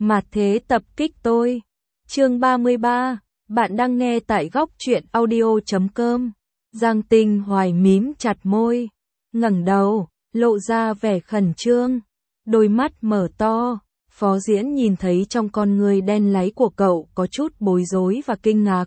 Mà thế tập kích tôi. Chương 33, bạn đang nghe tại góc truyện audio.com. Giang Tinh Hoài mím chặt môi, ngẩng đầu, lộ ra vẻ khẩn trương, đôi mắt mở to. Phó Diễn nhìn thấy trong con người đen láy của cậu có chút bối rối và kinh ngạc.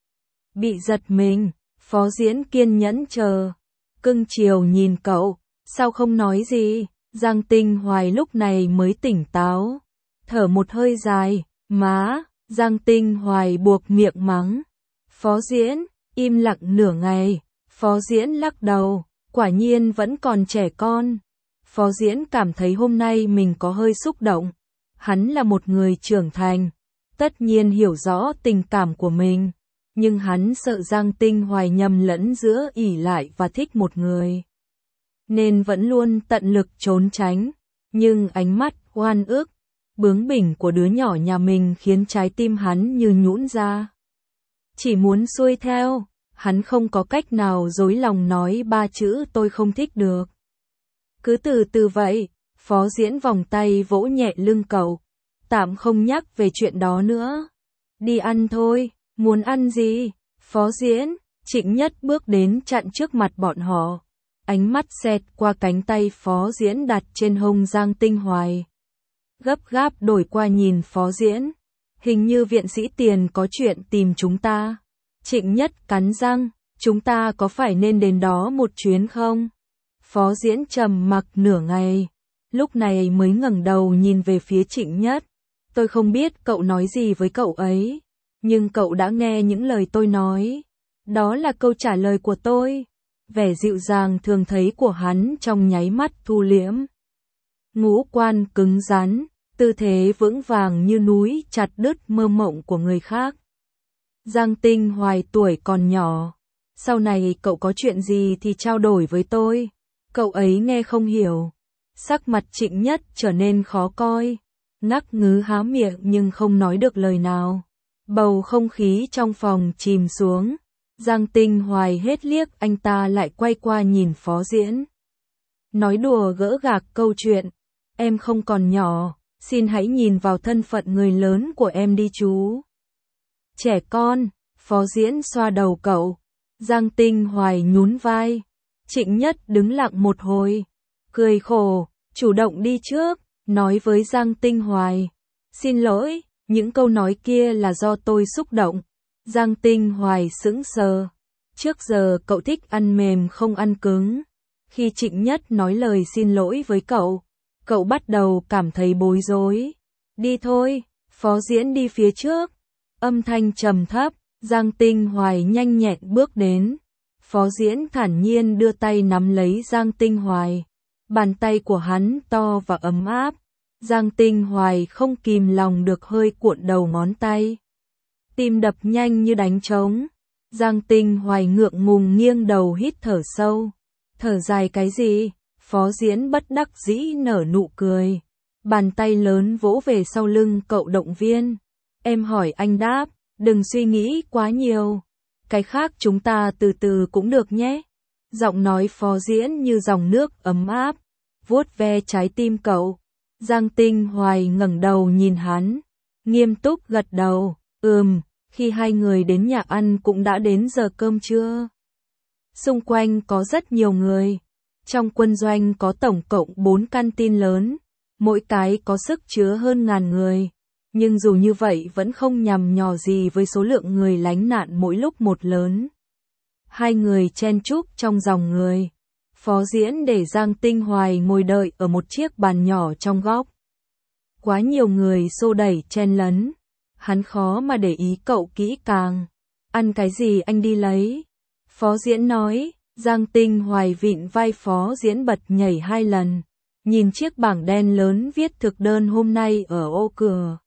Bị giật mình, Phó Diễn kiên nhẫn chờ, cưng chiều nhìn cậu, sao không nói gì? Giang Tinh Hoài lúc này mới tỉnh táo, thở một hơi dài, má. Giang Tinh Hoài buộc miệng mắng. Phó Diễn, im lặng nửa ngày, Phó Diễn lắc đầu, quả nhiên vẫn còn trẻ con. Phó Diễn cảm thấy hôm nay mình có hơi xúc động. Hắn là một người trưởng thành, tất nhiên hiểu rõ tình cảm của mình, nhưng hắn sợ Giang Tinh Hoài nhầm lẫn giữa ỷ lại và thích một người, nên vẫn luôn tận lực trốn tránh. Nhưng ánh mắt oan ức, bướng bỉnh của đứa nhỏ nhà mình khiến trái tim hắn như nhũn ra. Chỉ muốn xuôi theo, hắn không có cách nào dối lòng nói ba chữ tôi không thích được. Cứ từ từ vậy. Phó Diễn vòng tay vỗ nhẹ lưng cậu, tạm không nhắc về chuyện đó nữa. Đi ăn thôi, muốn ăn gì? Phó Diễn. Trịnh Nhất bước đến chặn trước mặt bọn họ. Ánh mắt xẹt qua cánh tay Phó Diễn đặt trên hông Giang Tinh Hoài. Gấp gáp đổi qua nhìn Phó Diễn. Hình như viện sĩ Tiền có chuyện tìm chúng ta. Trịnh Nhất cắn răng, chúng ta có phải nên đến đó một chuyến không? Phó Diễn trầm mặc nửa ngày, lúc này mới ngẩng đầu nhìn về phía Trịnh Nhất. Tôi không biết cậu nói gì với cậu ấy, nhưng cậu đã nghe những lời tôi nói. Đó là câu trả lời của tôi. Vẻ dịu dàng thường thấy của hắn trong nháy mắt thu liễm. Ngũ quan cứng rắn, tư thế vững vàng như núi chặt đứt mơ mộng của người khác. Giang Tinh Hoài tuổi còn nhỏ, sau này cậu có chuyện gì thì trao đổi với tôi. Cậu ấy nghe không hiểu. Sắc mặt Trịnh Nhất trở nên khó coi, ngắc ngứ há miệng nhưng không nói được lời nào. Bầu không khí trong phòng chìm xuống. Giang Tinh Hoài hết liếc anh ta lại quay qua nhìn Phó Diễn. Nói đùa gỡ gạc câu chuyện. Em không còn nhỏ, xin hãy nhìn vào thân phận người lớn của em đi chú. Trẻ con, Phó Diễn xoa đầu cậu. Giang Tinh Hoài nhún vai. Trịnh Nhất đứng lặng một hồi, cười khổ, chủ động đi trước, nói với Giang Tinh Hoài. Xin lỗi, những câu nói kia là do tôi xúc động. Giang Tinh Hoài sững sờ. Trước giờ cậu thích ăn mềm không ăn cứng. Khi Trịnh Nhất nói lời xin lỗi với cậu bắt đầu cảm thấy bối rối. Đi thôi, Phó Diễn đi phía trước. Âm thanh trầm thấp, Giang Tinh Hoài nhanh nhẹn bước đến. Phó Diễn thản nhiên đưa tay nắm lấy Giang Tinh Hoài. Bàn tay của hắn to và ấm áp. Giang Tinh Hoài không kìm lòng được hơi cuộn đầu ngón tay. Tim đập nhanh như đánh trống. Giang Tinh Hoài ngượng ngùng nghiêng đầu hít thở sâu. Thở dài cái gì? Phó Diễn bất đắc dĩ nở nụ cười. Bàn tay lớn vỗ về sau lưng cậu động viên. Em hỏi anh đáp, đừng suy nghĩ quá nhiều. Cái khác chúng ta từ từ cũng được nhé. Giọng nói Phó Diễn như dòng nước ấm áp, vuốt ve trái tim cậu. Giang Tinh Hoài ngẩng đầu nhìn hắn, nghiêm túc gật đầu. Khi hai người đến nhà ăn cũng đã đến giờ cơm trưa. Xung quanh có rất nhiều người. Trong quân doanh có tổng cộng 4 canteen lớn, mỗi cái có sức chứa hơn 1000 người. Nhưng dù như vậy vẫn không nhằm nhò gì với số lượng người lánh nạn mỗi lúc một lớn. Hai người chen chúc trong dòng người. Phó Diễn để Giang Tinh Hoài ngồi đợi ở một chiếc bàn nhỏ trong góc. Quá nhiều người xô đẩy chen lấn. Hắn khó mà để ý cậu kỹ càng. Ăn cái gì anh đi lấy. Phó Diễn nói. Giang Tinh Hoài vịn vai Phó Diễn bật nhảy 2 lần. Nhìn chiếc bảng đen lớn viết thực đơn hôm nay ở ô cửa.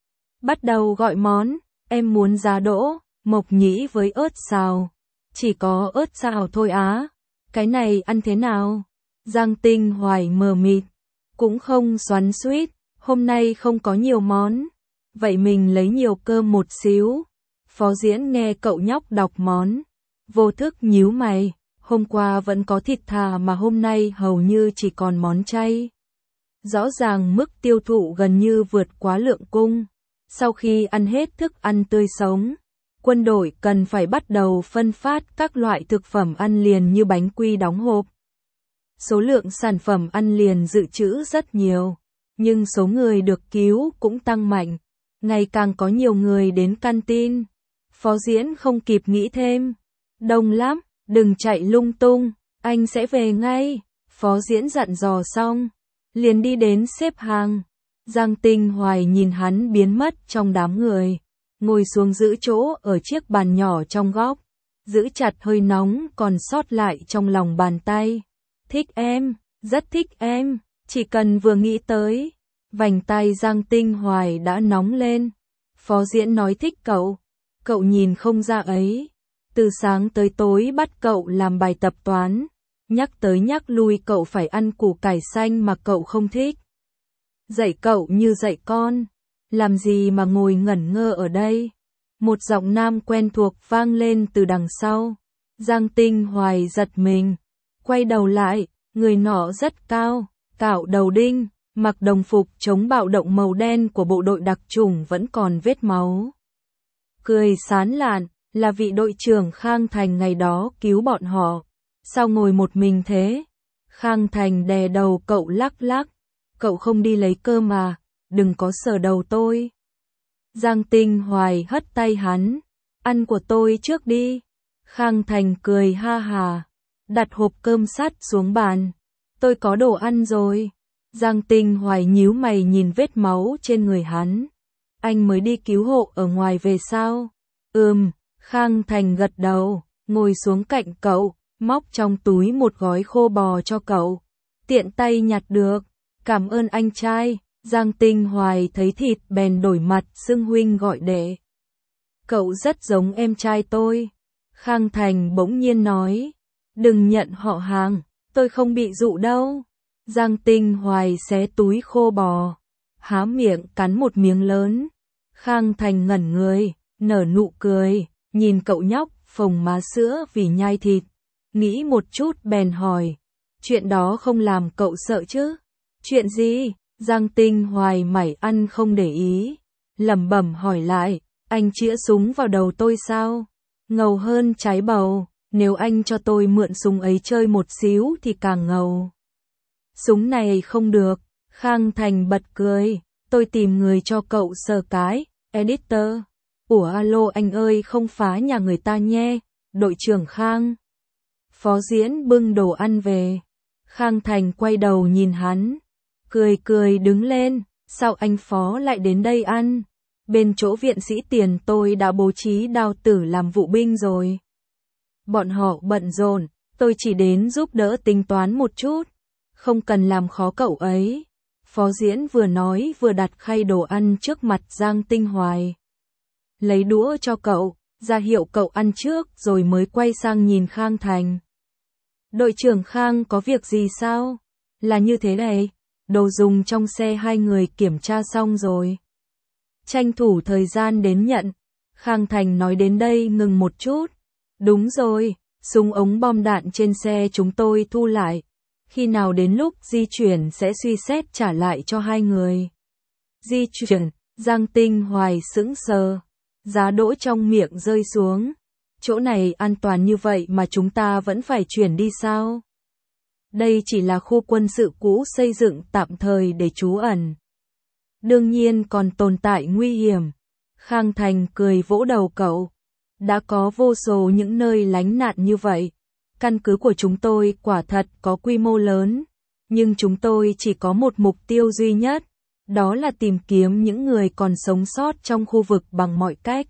Bắt đầu gọi món. Em muốn giá đỗ, mộc nhĩ với ớt xào. Chỉ có ớt xào thôi á. Cái này ăn thế nào? Giang Tinh Hoài mờ mịt. Cũng không xoắn xuýt. Hôm nay không có nhiều món. Vậy mình lấy nhiều cơm một xíu. Phó Diễn nghe cậu nhóc đọc món. Vô thức nhíu mày. Hôm qua vẫn có thịt thà mà hôm nay hầu như chỉ còn món chay. Rõ ràng mức tiêu thụ gần như vượt quá lượng cung. Sau khi ăn hết thức ăn tươi sống, quân đội cần phải bắt đầu phân phát các loại thực phẩm ăn liền như bánh quy đóng hộp. Số lượng sản phẩm ăn liền dự trữ rất nhiều, nhưng số người được cứu cũng tăng mạnh. Ngày càng có nhiều người đến canteen. Phó Diễn không kịp nghĩ thêm. Đông lắm, đừng chạy lung tung, anh sẽ về ngay. Phó Diễn dặn dò xong, liền đi đến xếp hàng. Giang Tinh Hoài nhìn hắn biến mất trong đám người, ngồi xuống giữ chỗ ở chiếc bàn nhỏ trong góc, giữ chặt hơi nóng còn sót lại trong lòng bàn tay. Thích em, rất thích em, chỉ cần vừa nghĩ tới, vành tay Giang Tinh Hoài đã nóng lên. Phó Diễn nói thích cậu, cậu nhìn không ra ấy. Từ sáng tới tối bắt cậu làm bài tập toán, nhắc tới nhắc lui cậu phải ăn củ cải xanh mà cậu không thích. Dạy cậu như dạy con, làm gì mà ngồi ngẩn ngơ ở đây. Một giọng nam quen thuộc vang lên từ đằng sau. Giang Tinh Hoài giật mình, quay đầu lại, người nọ rất cao, cạo đầu đinh, mặc đồng phục chống bạo động màu đen của bộ đội đặc chủng vẫn còn vết máu. Cười sán lạn, là vị đội trưởng Khang Thành ngày đó cứu bọn họ. Sao ngồi một mình thế? Khang Thành đè đầu cậu lắc lắc. Cậu không đi lấy cơm mà, đừng có sờ đầu tôi. Giang Tinh Hoài hất tay hắn. Ăn của tôi trước đi. Khang Thành cười ha hà, đặt hộp cơm sắt xuống bàn. Tôi có đồ ăn rồi. Giang Tinh Hoài nhíu mày nhìn vết máu trên người hắn. Anh mới đi cứu hộ ở ngoài về sao? Khang Thành gật đầu, ngồi xuống cạnh cậu, móc trong túi một gói khô bò cho cậu. Tiện tay nhặt được, cảm ơn anh trai. Giang Tinh Hoài thấy thịt bèn đổi mặt xưng huynh gọi đệ. Cậu rất giống em trai tôi. Khang Thành bỗng nhiên nói, đừng nhận họ hàng, tôi không bị dụ đâu. Giang Tinh Hoài xé túi khô bò, há miệng cắn một miếng lớn. Khang Thành ngẩn người, nở nụ cười, nhìn cậu nhóc phồng má sữa vì nhai thịt. Nghĩ một chút bèn hỏi, chuyện đó không làm cậu sợ chứ? Chuyện gì? Giang Tinh Hoài mảy ăn không để ý, lẩm bẩm hỏi lại, anh chĩa súng vào đầu tôi sao? Ngầu hơn trái bầu, nếu anh cho tôi mượn súng ấy chơi một xíu thì càng ngầu. Súng này không được. Khang Thành bật cười, tôi tìm người cho cậu sờ cái. Editor. Ủa alo anh ơi, không phá nhà người ta nhé. Đội trưởng Khang. Phó Diễn bưng đồ ăn về. Khang Thành quay đầu nhìn hắn, cười cười đứng lên. Sao anh Phó lại đến đây ăn? Bên chỗ viện sĩ Tiền tôi đã bố trí Đao Tử làm vụ binh rồi. Bọn họ bận rộn, tôi chỉ đến giúp đỡ tính toán một chút. Không cần làm khó cậu ấy. Phó Diễn vừa nói vừa đặt khay đồ ăn trước mặt Giang Tinh Hoài. Lấy đũa cho cậu, ra hiệu cậu ăn trước rồi mới quay sang nhìn Khang Thành. Đội trưởng Khang có việc gì sao? Là như thế này, đồ dùng trong xe hai người kiểm tra xong rồi. Tranh thủ thời gian đến nhận. Khang Thành nói đến đây ngừng một chút. Đúng rồi, súng ống bom đạn trên xe chúng tôi thu lại. Khi nào đến lúc di chuyển sẽ suy xét trả lại cho hai người. Di chuyển, Giang Tinh Hoài sững sờ. Giá đỗ trong miệng rơi xuống. Chỗ này an toàn như vậy mà chúng ta vẫn phải chuyển đi sao? Đây chỉ là khu quân sự cũ xây dựng tạm thời để trú ẩn. Đương nhiên còn tồn tại nguy hiểm. Khang Thành cười vỗ đầu cậu. Đã có vô số những nơi lánh nạn như vậy. Căn cứ của chúng tôi quả thật có quy mô lớn, nhưng chúng tôi chỉ có một mục tiêu duy nhất, đó là tìm kiếm những người còn sống sót trong khu vực bằng mọi cách.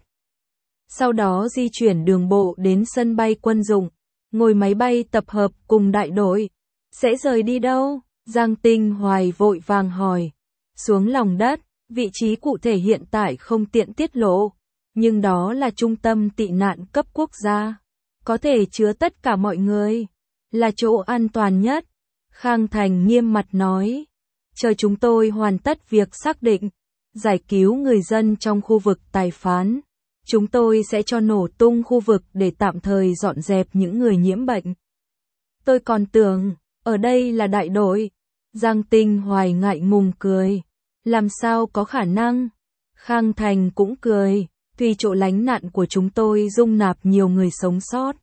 Sau đó di chuyển đường bộ đến sân bay quân dụng, ngồi máy bay tập hợp cùng đại đội. Sẽ rời đi đâu? Giang Tinh Hoài vội vàng hỏi. Xuống lòng đất, vị trí cụ thể hiện tại không tiện tiết lộ, nhưng đó là trung tâm tị nạn cấp quốc gia. Có thể chứa tất cả mọi người, là chỗ an toàn nhất. Khang Thành nghiêm mặt nói, chờ chúng tôi hoàn tất việc xác định, giải cứu người dân trong khu vực tài phán. Chúng tôi sẽ cho nổ tung khu vực để tạm thời dọn dẹp những người nhiễm bệnh. Tôi còn tưởng, ở đây là đại đội. Giang Tinh Hoài ngại ngùng cười. Làm sao có khả năng? Khang Thành cũng cười. Tuy chỗ lánh nạn của chúng tôi dung nạp nhiều người sống sót,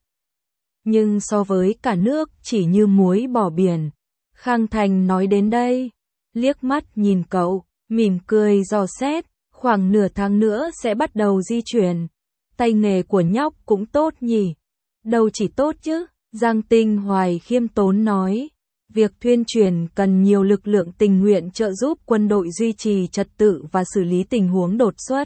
nhưng so với cả nước chỉ như muối bỏ biển. Khang Thành nói đến đây, liếc mắt nhìn cậu, mỉm cười dò xét, khoảng nửa tháng nữa sẽ bắt đầu di chuyển. Tay nghề của nhóc cũng tốt nhỉ? Đâu chỉ tốt chứ, Giang Tinh Hoài khiêm tốn nói. Việc tuyên truyền cần nhiều lực lượng tình nguyện trợ giúp quân đội duy trì trật tự và xử lý tình huống đột xuất.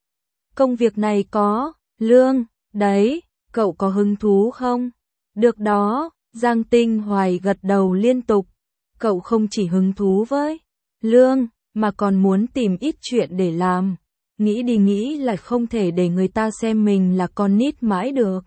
Công việc này có lương, đấy, cậu có hứng thú không? Được đó, Giang Tinh Hoài gật đầu liên tục. Cậu không chỉ hứng thú với lương, mà còn muốn tìm ít chuyện để làm. Nghĩ đi nghĩ lại không thể để người ta xem mình là con nít mãi được.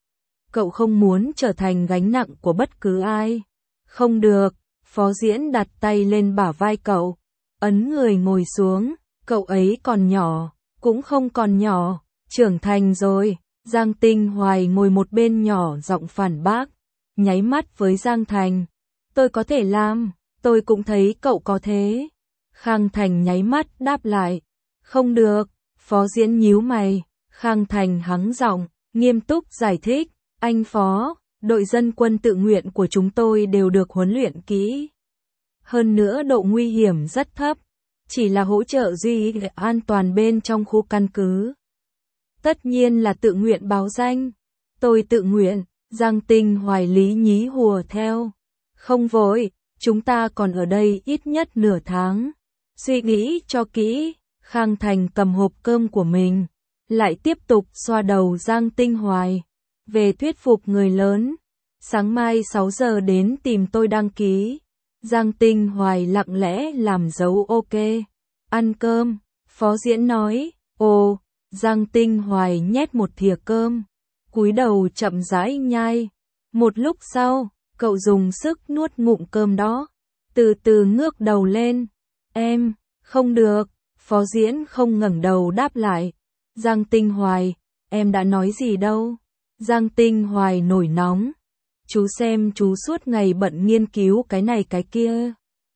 Cậu không muốn trở thành gánh nặng của bất cứ ai. Không được, Phó Diễn đặt tay lên bả vai cậu, ấn người ngồi xuống, cậu ấy còn nhỏ, cũng không còn nhỏ, trưởng thành rồi. Giang Tinh Hoài ngồi một bên nhỏ giọng phản bác, nháy mắt với Giang Thành. Tôi có thể làm, tôi cũng thấy cậu có thế. Khang Thành nháy mắt đáp lại. Không được, Phó Diễn nhíu mày. Khang Thành hắng giọng, nghiêm túc giải thích. Anh Phó, đội dân quân tự nguyện của chúng tôi đều được huấn luyện kỹ. Hơn nữa độ nguy hiểm rất thấp, chỉ là hỗ trợ duy an toàn bên trong khu căn cứ. Tất nhiên là tự nguyện báo danh. Tôi tự nguyện, Giang Tinh Hoài lý nhí hùa theo. Không vội, chúng ta còn ở đây ít nhất nửa tháng. Suy nghĩ cho kỹ. Khang Thành cầm hộp cơm của mình, lại tiếp tục xoa đầu Giang Tinh Hoài. Về thuyết phục người lớn. Sáng mai 6 giờ đến tìm tôi đăng ký. Giang Tinh Hoài lặng lẽ làm dấu ok. Ăn cơm, Phó Diễn nói. Ồ, Giang Tinh Hoài nhét một thìa cơm, cúi đầu chậm rãi nhai. Một lúc sau, cậu dùng sức nuốt ngụm cơm đó, từ từ ngước đầu lên. Em, không được, Phó Diễn không ngẩng đầu đáp lại. Giang Tinh Hoài, em đã nói gì đâu. Giang Tinh Hoài nổi nóng. Chú xem chú suốt ngày bận nghiên cứu cái này cái kia.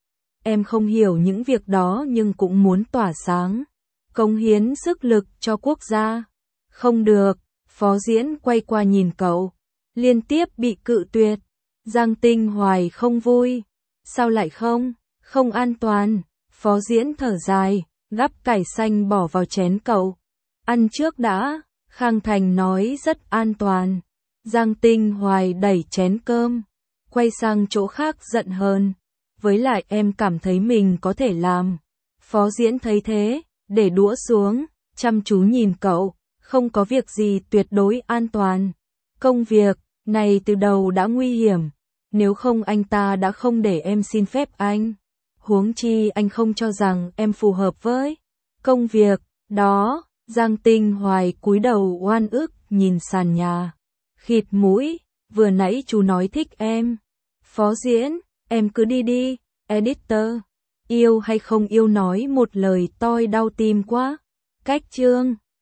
Em không hiểu những việc đó nhưng cũng muốn tỏa sáng, cống hiến sức lực cho quốc gia. Không được, Phó Diễn quay qua nhìn cậu, liên tiếp bị cự tuyệt. Giang Tinh Hoài không vui. Sao lại không? Không an toàn. Phó Diễn thở dài, gắp cải xanh bỏ vào chén cậu. Ăn trước đã. Khang Thành nói rất an toàn. Giang Tinh Hoài đẩy chén cơm, quay sang chỗ khác giận hơn. Với lại em cảm thấy mình có thể làm. Phó Diễn thấy thế, để đũa xuống, chăm chú nhìn cậu. Không có việc gì tuyệt đối an toàn. Công việc này từ đầu đã nguy hiểm. Nếu không anh ta đã không để em xin phép anh. Huống chi anh không cho rằng em phù hợp với công việc đó. Giang Tinh Hoài cúi đầu oan ức nhìn sàn nhà, khịt mũi. Vừa nãy chú nói thích em. Phó Diễn, em cứ đi đi. Editor, yêu hay không yêu nói một lời tôi đau tim quá. Cách chương